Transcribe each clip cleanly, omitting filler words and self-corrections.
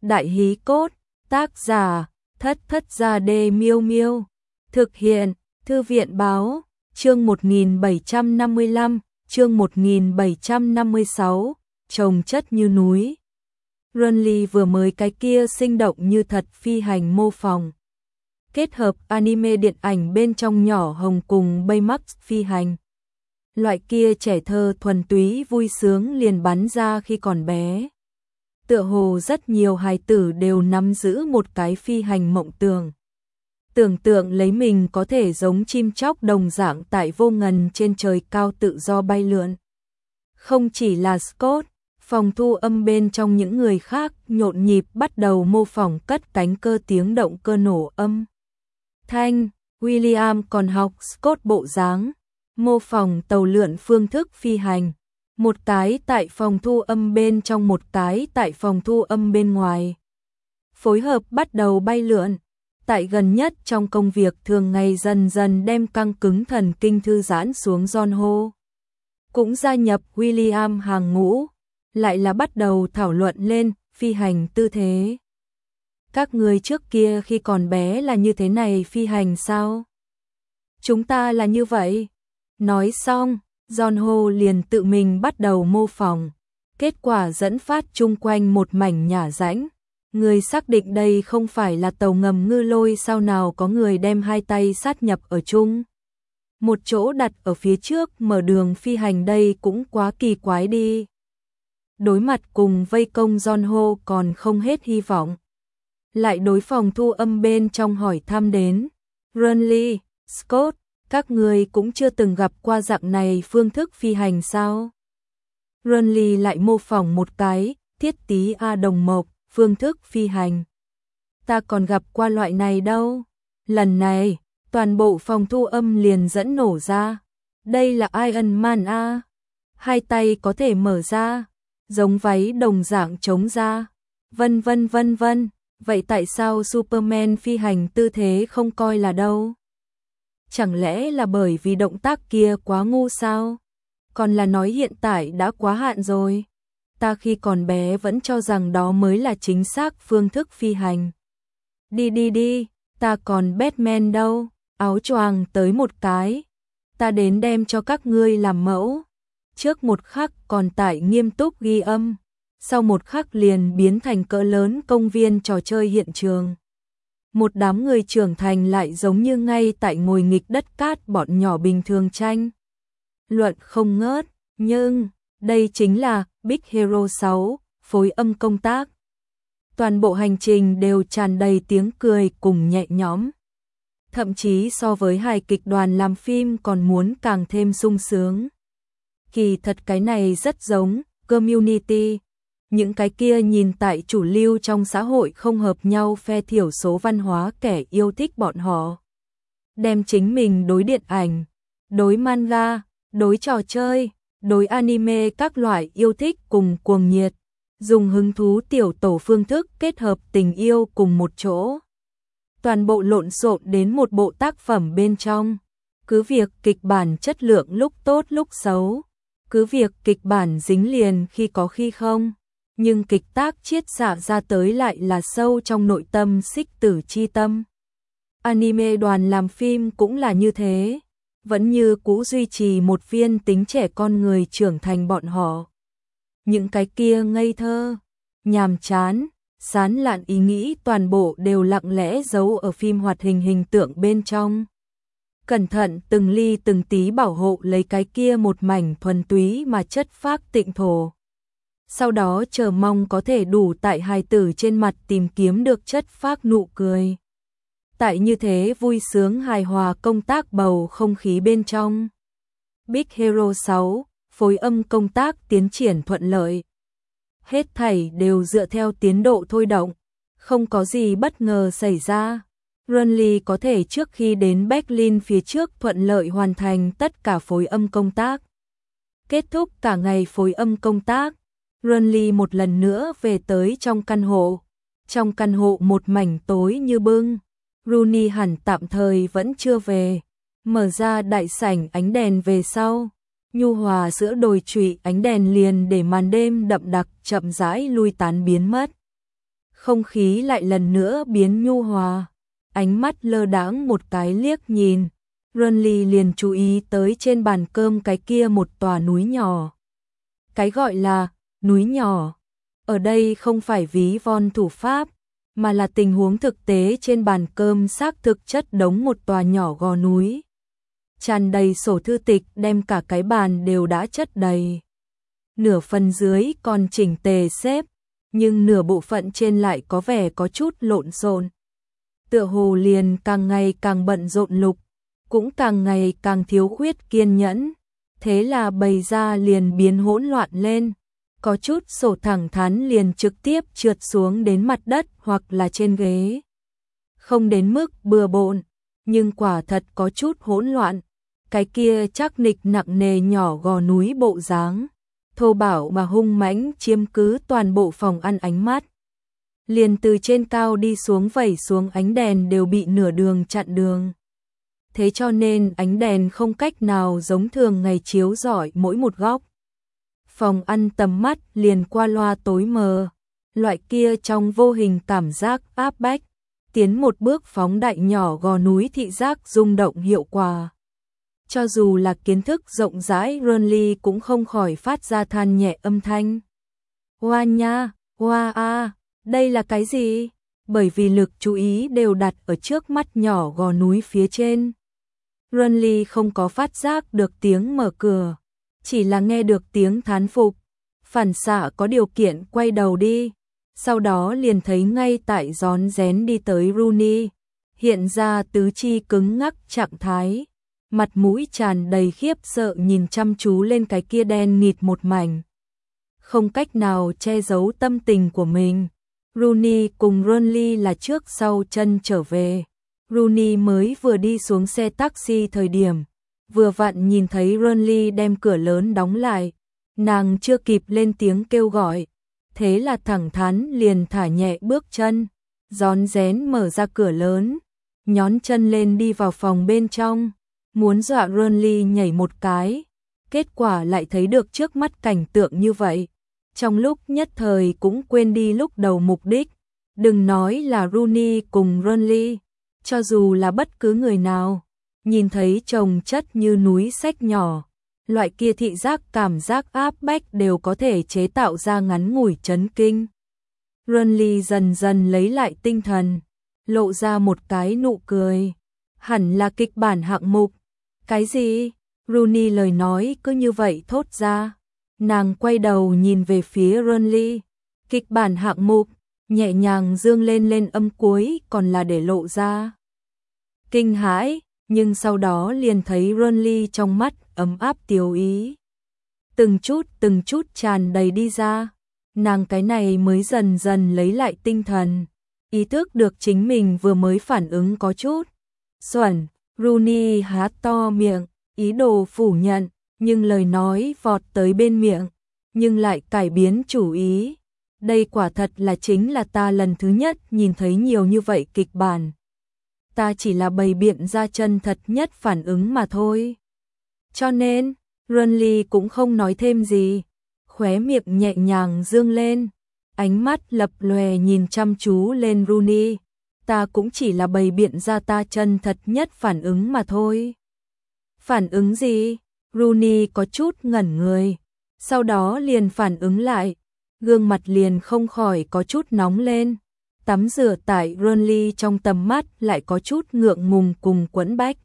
Đại hí cốt, tác giả, Thất Thất Gia Đê Miêu Miêu. Thực hiện, Thư viện báo, chương 1755, chương 1756, trồng chất như núi. Runly vừa mới cái kia sinh động như thật phi hành mô phỏng. Kết hợp anime điện ảnh bên trong nhỏ hồng cùng Baymax phi hành. Loại kia trẻ thơ thuần túy vui sướng liền bắn ra khi còn bé. Tựa hồ rất nhiều hài tử đều nắm giữ một cái phi hành mộng tưởng. Tưởng tượng lấy mình có thể giống chim chóc đồng dạng tại vô ngần trên trời cao tự do bay lượn. Không chỉ là Scott, phòng thu âm bên trong những người khác nhộn nhịp bắt đầu mô phỏng cất cánh cơ tiếng động cơ nổ âm. Thanh, William còn học Scott bộ dáng, mô phỏng tàu lượn phương thức phi hành. Một cái tại phòng thu âm bên trong, một cái tại phòng thu âm bên ngoài. Phối hợp bắt đầu bay lượn. Tại gần nhất trong công việc thường ngày dần dần đem căng cứng thần kinh thư giãn xuống. John Ho cũng gia nhập William hàng ngũ, lại là bắt đầu thảo luận lên phi hành tư thế. Các người trước kia khi còn bé là như thế này phi hành sao? Chúng ta là như vậy. Nói xong, John Ho liền tự mình bắt đầu mô phỏng. Kết quả dẫn phát chung quanh một mảnh nhả rãnh. Người xác định đây không phải là tàu ngầm ngư lôi, sao nào có người đem hai tay sát nhập ở chung một chỗ đặt ở phía trước mở đường phi hành, đây cũng quá kỳ quái đi. Đối mặt cùng vây công, John Ho còn không hết hy vọng. Lại đối phòng thu âm bên trong hỏi thăm đến. Runly, Scott, các người cũng chưa từng gặp qua dạng này phương thức phi hành sao? Runly lại mô phỏng một cái, thiết tí A đồng mộc, phương thức phi hành. Ta còn gặp qua loại này đâu. Lần này, toàn bộ phòng thu âm liền dẫn nổ ra. Đây là Iron Man A. Hai tay có thể mở ra, giống váy đồng dạng trống ra. Vân vân vân vân. Vậy tại sao Superman phi hành tư thế không coi là đâu? Chẳng lẽ là bởi vì động tác kia quá ngu sao? Còn là nói hiện tại đã quá hạn rồi. Ta khi còn bé vẫn cho rằng đó mới là chính xác phương thức phi hành. Đi đi đi, ta còn Batman đâu, áo choàng tới một cái. Ta đến đem cho các ngươi làm mẫu. Trước một khắc còn tại nghiêm túc ghi âm, sau một khắc liền biến thành cỡ lớn công viên trò chơi hiện trường. Một đám người trưởng thành lại giống như ngay tại ngồi nghịch đất cát bọn nhỏ bình thường tranh luận không ngớt, nhưng đây chính là Big Hero 6, phối âm công tác. Toàn bộ hành trình đều tràn đầy tiếng cười cùng nhẹ nhõm. Thậm chí so với hài kịch đoàn làm phim còn muốn càng thêm sung sướng. Kỳ thật cái này rất giống Community. Những cái kia nhìn tại chủ lưu trong xã hội không hợp nhau phe thiểu số văn hóa kẻ yêu thích bọn họ. Đem chính mình đối điện ảnh, đối manga, đối trò chơi, đối anime các loại yêu thích cùng cuồng nhiệt, dùng hứng thú tiểu tổ phương thức kết hợp tình yêu cùng một chỗ. Toàn bộ lộn xộn đến một bộ tác phẩm bên trong. Cứ việc kịch bản chất lượng lúc tốt lúc xấu, cứ việc kịch bản dính liền khi có khi không, nhưng kịch tác chiết xạ ra tới lại là sâu trong nội tâm xích tử chi tâm. Anime đoàn làm phim cũng là như thế, vẫn như cũ duy trì một viên tính trẻ con người trưởng thành bọn họ. Những cái kia ngây thơ, nhàm chán, sán lạn ý nghĩ toàn bộ đều lặng lẽ giấu ở phim hoạt hình hình tượng bên trong. Cẩn thận từng ly từng tí bảo hộ lấy cái kia một mảnh thuần túy mà chất phác tịnh thổ. Sau đó chờ mong có thể đủ tại hài tử trên mặt tìm kiếm được chất phác nụ cười. Tại như thế vui sướng hài hòa công tác bầu không khí bên trong. Big Hero 6, phối âm công tác tiến triển thuận lợi. Hết thảy đều dựa theo tiến độ thôi động, không có gì bất ngờ xảy ra. Runly có thể trước khi đến Berlin phía trước thuận lợi hoàn thành tất cả phối âm công tác. Kết thúc cả ngày phối âm công tác, Runly một lần nữa về tới trong căn hộ. Trong căn hộ một mảnh tối như bưng. Rooney hẳn tạm thời vẫn chưa về. Mở ra đại sảnh ánh đèn về sau. Nhu hòa giữa đồi trụy ánh đèn liền để màn đêm đậm đặc chậm rãi lui tán biến mất. Không khí lại lần nữa biến nhu hòa, ánh mắt lơ đãng một cái liếc nhìn, Renly liền chú ý tới trên bàn cơm cái kia một tòa núi nhỏ. Cái gọi là núi nhỏ, ở đây không phải ví von thủ pháp, mà là tình huống thực tế trên bàn cơm xác thực chất đống một tòa nhỏ gò núi. Tràn đầy sổ thư tịch đem cả cái bàn đều đã chất đầy. Nửa phần dưới còn chỉnh tề xếp, nhưng nửa bộ phận trên lại có vẻ có chút lộn xộn. Tựa hồ liền càng ngày càng bận rộn lục, cũng càng ngày càng thiếu khuyết kiên nhẫn. Thế là bày ra liền biến hỗn loạn lên. Có chút sổ thẳng thắn liền trực tiếp trượt xuống đến mặt đất hoặc là trên ghế. Không đến mức bừa bộn, nhưng quả thật có chút hỗn loạn. Cái kia chắc nịch nặng nề nhỏ gò núi bộ dáng, thô bạo mà hung mãnh chiếm cứ toàn bộ phòng ăn ánh mắt. Liền từ trên cao đi xuống vẩy xuống ánh đèn đều bị nửa đường chặn đường. Thế cho nên ánh đèn không cách nào giống thường ngày chiếu rọi mỗi một góc. Phòng ăn tầm mắt liền qua loa tối mờ, loại kia trong vô hình cảm giác áp bách, tiến một bước phóng đại nhỏ gò núi thị giác rung động hiệu quả. Cho dù là kiến thức rộng rãi Renly cũng không khỏi phát ra than nhẹ âm thanh. Hoa nha, hoa a, đây là cái gì? Bởi vì lực chú ý đều đặt ở trước mắt nhỏ gò núi phía trên. Renly không có phát giác được tiếng mở cửa, chỉ là nghe được tiếng thán phục, phản xạ có điều kiện quay đầu đi, sau đó liền thấy ngay tại rón rén đi tới Rooney, hiện ra tứ chi cứng ngắc trạng thái, mặt mũi tràn đầy khiếp sợ nhìn chăm chú lên cái kia đen nghịt một mảnh. Không cách nào che giấu tâm tình của mình, Rooney cùng Renly là trước sau chân trở về. Rooney mới vừa đi xuống xe taxi thời điểm, vừa vặn nhìn thấy Renly đem cửa lớn đóng lại, nàng chưa kịp lên tiếng kêu gọi, thế là thẳng thắn liền thả nhẹ bước chân, rón rén mở ra cửa lớn, nhón chân lên đi vào phòng bên trong, muốn dọa Renly nhảy một cái, kết quả lại thấy được trước mắt cảnh tượng như vậy, trong lúc nhất thời cũng quên đi lúc đầu mục đích, đừng nói là Rooney cùng Renly, cho dù là bất cứ người nào, nhìn thấy chồng chất như núi sách nhỏ, loại kia thị giác cảm giác áp bách đều có thể chế tạo ra ngắn ngủi chấn kinh. Renly dần dần lấy lại tinh thần, lộ ra một cái nụ cười, hẳn là kịch bản hạng mục. Cái gì? Rooney lời nói cứ như vậy thốt ra, nàng quay đầu nhìn về phía Renly, kịch bản hạng mục, nhẹ nhàng dương lên âm cuối còn là để lộ ra kinh hãi, nhưng sau đó liền thấy Renly trong mắt ấm áp tiêu ý. Từng chút tràn đầy đi ra, nàng cái này mới dần dần lấy lại tinh thần, ý thức được chính mình vừa mới phản ứng có chút xuẩn. Rooney há to miệng, ý đồ phủ nhận, nhưng lời nói vọt tới bên miệng, nhưng lại cải biến chủ ý. Đây quả thật là chính là ta lần thứ nhất nhìn thấy nhiều như vậy kịch bản. Ta chỉ là bày biện ra chân thật nhất phản ứng mà thôi. Cho nên, Renly cũng không nói thêm gì, khóe miệng nhẹ nhàng dương lên, ánh mắt lập lòe nhìn chăm chú lên Rooney. Ta cũng chỉ là bày biện ra ta chân thật nhất phản ứng mà thôi. Phản ứng gì? Rooney có chút ngẩn người, sau đó liền phản ứng lại, gương mặt liền không khỏi có chút nóng lên. Tắm rửa tại Renly trong tầm mắt lại có chút ngượng ngùng cùng quẫn bách.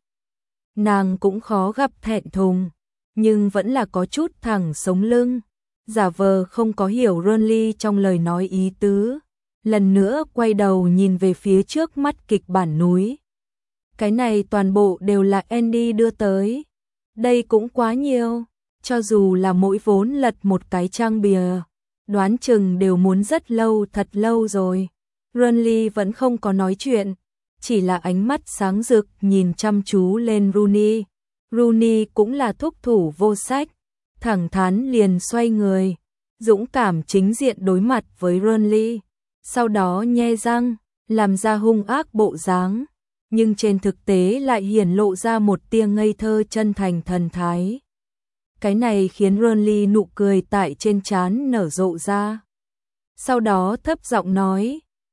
Nàng cũng khó gặp thẹn thùng, nhưng vẫn là có chút thẳng sống lưng, giả vờ không có hiểu Renly trong lời nói ý tứ. Lần nữa quay đầu nhìn về phía trước mắt kịch bản núi. Cái này toàn bộ đều là Andy đưa tới. Đây cũng quá nhiều, cho dù là mỗi vốn lật một cái trang bìa, đoán chừng đều muốn rất lâu, thật lâu rồi. Renly vẫn không có nói chuyện, chỉ là ánh mắt sáng rực nhìn chăm chú lên Rooney. Rooney cũng là thúc thủ vô sách, thẳng thắn liền xoay người, dũng cảm chính diện đối mặt với Renly. Sau đó nhe răng, làm ra hung ác bộ dáng, nhưng trên thực tế lại hiển lộ ra một tia ngây thơ chân thành thần thái. Cái này khiến Renly nụ cười tại trên trán nở rộ ra. Sau đó thấp giọng nói,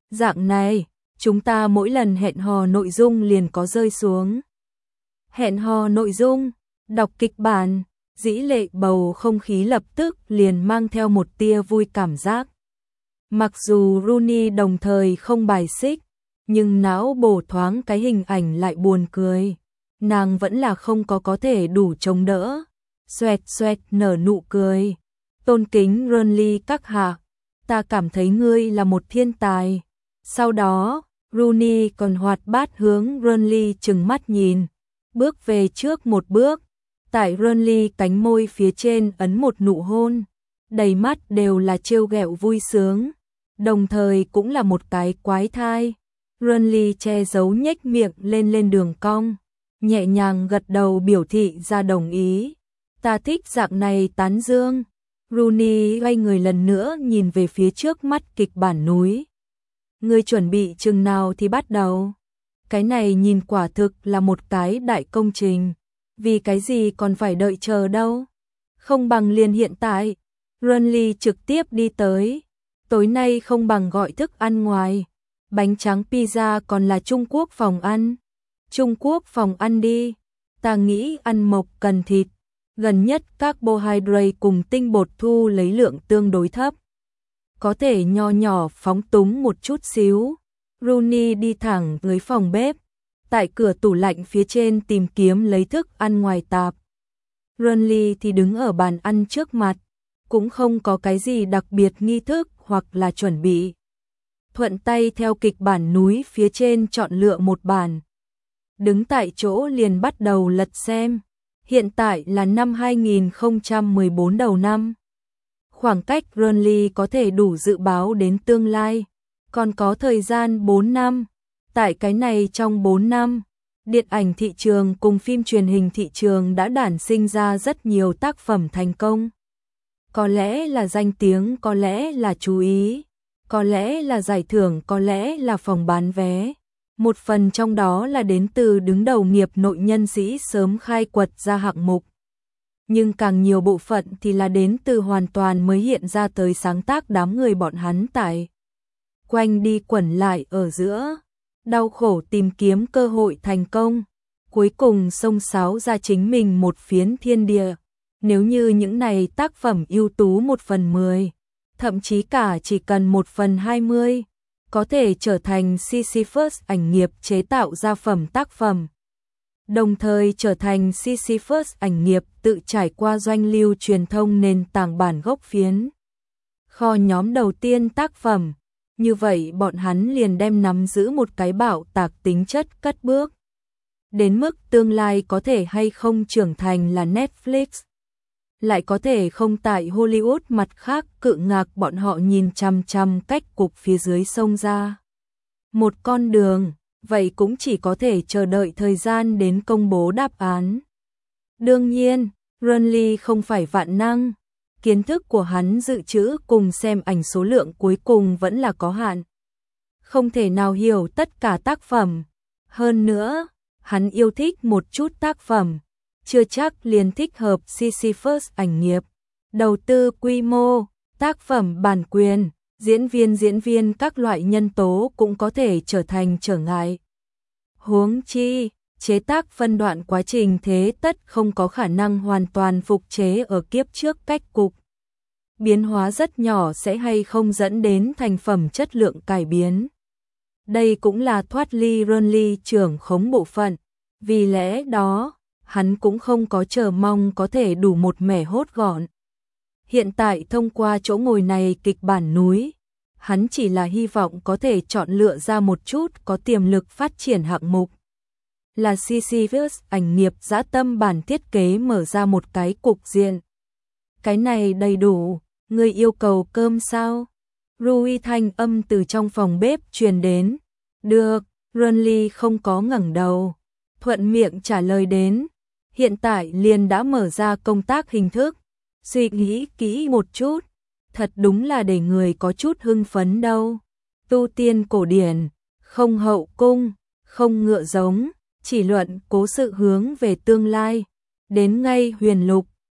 Dạng này, chúng ta mỗi lần hẹn hò nội dung liền có rơi xuống. Hẹn hò nội dung, đọc kịch bản, dĩ lệ bầu không khí lập tức liền mang theo một tia vui cảm giác. Mặc dù Rooney đồng thời không bài xích, nhưng não bổ thoáng cái hình ảnh lại buồn cười. Nàng vẫn là không có thể đủ chống đỡ. Xoẹt xoẹt nở nụ cười. Tôn kính Rooney các hạ, ta cảm thấy ngươi là một thiên tài. Sau đó, Rooney còn hoạt bát hướng Rooney trừng mắt nhìn, bước về trước một bước. Tại Rooney cánh môi phía trên ấn một nụ hôn, đầy mắt đều là trêu ghẹo vui sướng, đồng thời cũng là một cái quái thai. Rooney che giấu nhếch miệng lên đường cong, nhẹ nhàng gật đầu biểu thị ra đồng ý. Ta thích dạng này tán dương. Rooney quay người lần nữa nhìn về phía trước mắt kịch bản núi. Ngươi chuẩn bị chừng nào thì bắt đầu? Cái này nhìn quả thực là một cái đại công trình. Vì cái gì còn phải đợi chờ đâu? Không bằng liền hiện tại. Rooney trực tiếp đi tới. Tối nay không bằng gọi thức ăn ngoài. Bánh tráng pizza còn là Trung Quốc phòng ăn. Trung Quốc phòng ăn đi. Ta nghĩ ăn mộc cần thịt. Gần nhất carbohydrate cùng tinh bột thu lấy lượng tương đối thấp. Có thể nho nhỏ phóng túng một chút xíu. Rooney đi thẳng tới phòng bếp. Tại cửa tủ lạnh phía trên tìm kiếm lấy thức ăn ngoài tạp. Rooney thì đứng ở bàn ăn trước mặt. Cũng không có cái gì đặc biệt nghi thức hoặc là chuẩn bị. Thuận tay theo kịch bản núi phía trên chọn lựa một bản. Đứng tại chỗ liền bắt đầu lật xem. Hiện tại là năm 2014 đầu năm. Khoảng cách Rooney có thể đủ dự báo đến tương lai. Còn có thời gian 4 năm. Tại cái này trong 4 năm, điện ảnh thị trường cùng phim truyền hình thị trường đã đản sinh ra rất nhiều tác phẩm thành công. Có lẽ là danh tiếng, có lẽ là chú ý, có lẽ là giải thưởng, có lẽ là phòng bán vé. Một phần trong đó là đến từ đứng đầu nghiệp nội nhân sĩ sớm khai quật ra hạng mục. Nhưng càng nhiều bộ phận thì là đến từ hoàn toàn mới hiện ra tới sáng tác đám người bọn hắn tại. Quanh đi quẩn lại ở giữa, đau khổ tìm kiếm cơ hội thành công, cuối cùng xông xáo ra chính mình một phiến thiên địa. Nếu như những này tác phẩm ưu tú 1/10, thậm chí cả chỉ cần 1/20, có thể trở thành Sisyphus ảnh nghiệp chế tạo ra phẩm tác phẩm. Đồng thời trở thành Sisyphus ảnh nghiệp tự trải qua doanh lưu truyền thông nền tảng bản gốc phiến. Kho nhóm đầu tiên tác phẩm, như vậy bọn hắn liền đem nắm giữ một cái bạo tạc tính chất cất bước. Đến mức tương lai có thể hay không trưởng thành là Netflix. Lại có thể không tại Hollywood mặt khác cự ngạc bọn họ nhìn chằm chằm cách cục phía dưới sông ra. Một con đường, vậy cũng chỉ có thể chờ đợi thời gian đến công bố đáp án. Đương nhiên, Rooney không phải vạn năng. Kiến thức của hắn dự trữ cùng xem ảnh số lượng cuối cùng vẫn là có hạn. Không thể nào hiểu tất cả tác phẩm. Hơn nữa, hắn yêu thích một chút tác phẩm. Chưa chắc liền thích hợp Sisyphus ảnh nghiệp. Đầu tư quy mô, tác phẩm bản quyền, diễn viên các loại nhân tố cũng có thể trở thành trở ngại. Huống chi, chế tác phân đoạn quá trình thế tất không có khả năng hoàn toàn phục chế ở kiếp trước cách cục. Biến hóa rất nhỏ sẽ hay không dẫn đến thành phẩm chất lượng cải biến. Đây cũng là thoát ly Rooney trưởng khống bộ phận. Vì lẽ đó, hắn cũng không có chờ mong có thể đủ một mẻ hốt gọn. Hiện tại thông qua chỗ ngồi này kịch bản núi, hắn chỉ là hy vọng có thể chọn lựa ra một chút có tiềm lực phát triển hạng mục. Là Sisyphus ảnh nghiệp dã tâm bản thiết kế mở ra một cái cục diện. Cái này đầy đủ, ngươi yêu cầu cơm sao? Rui thanh âm từ trong phòng bếp truyền đến. Được, Rooney không có ngẩng đầu. Thuận miệng trả lời đến. Hiện tại liền đã mở ra công tác hình thức. Suy nghĩ kỹ một chút. Thật đúng là để người có chút hưng phấn đâu. Tu tiên cổ điển, không hậu cung, không ngựa giống, chỉ luận cố sự hướng về tương lai. Đến ngay huyền lục,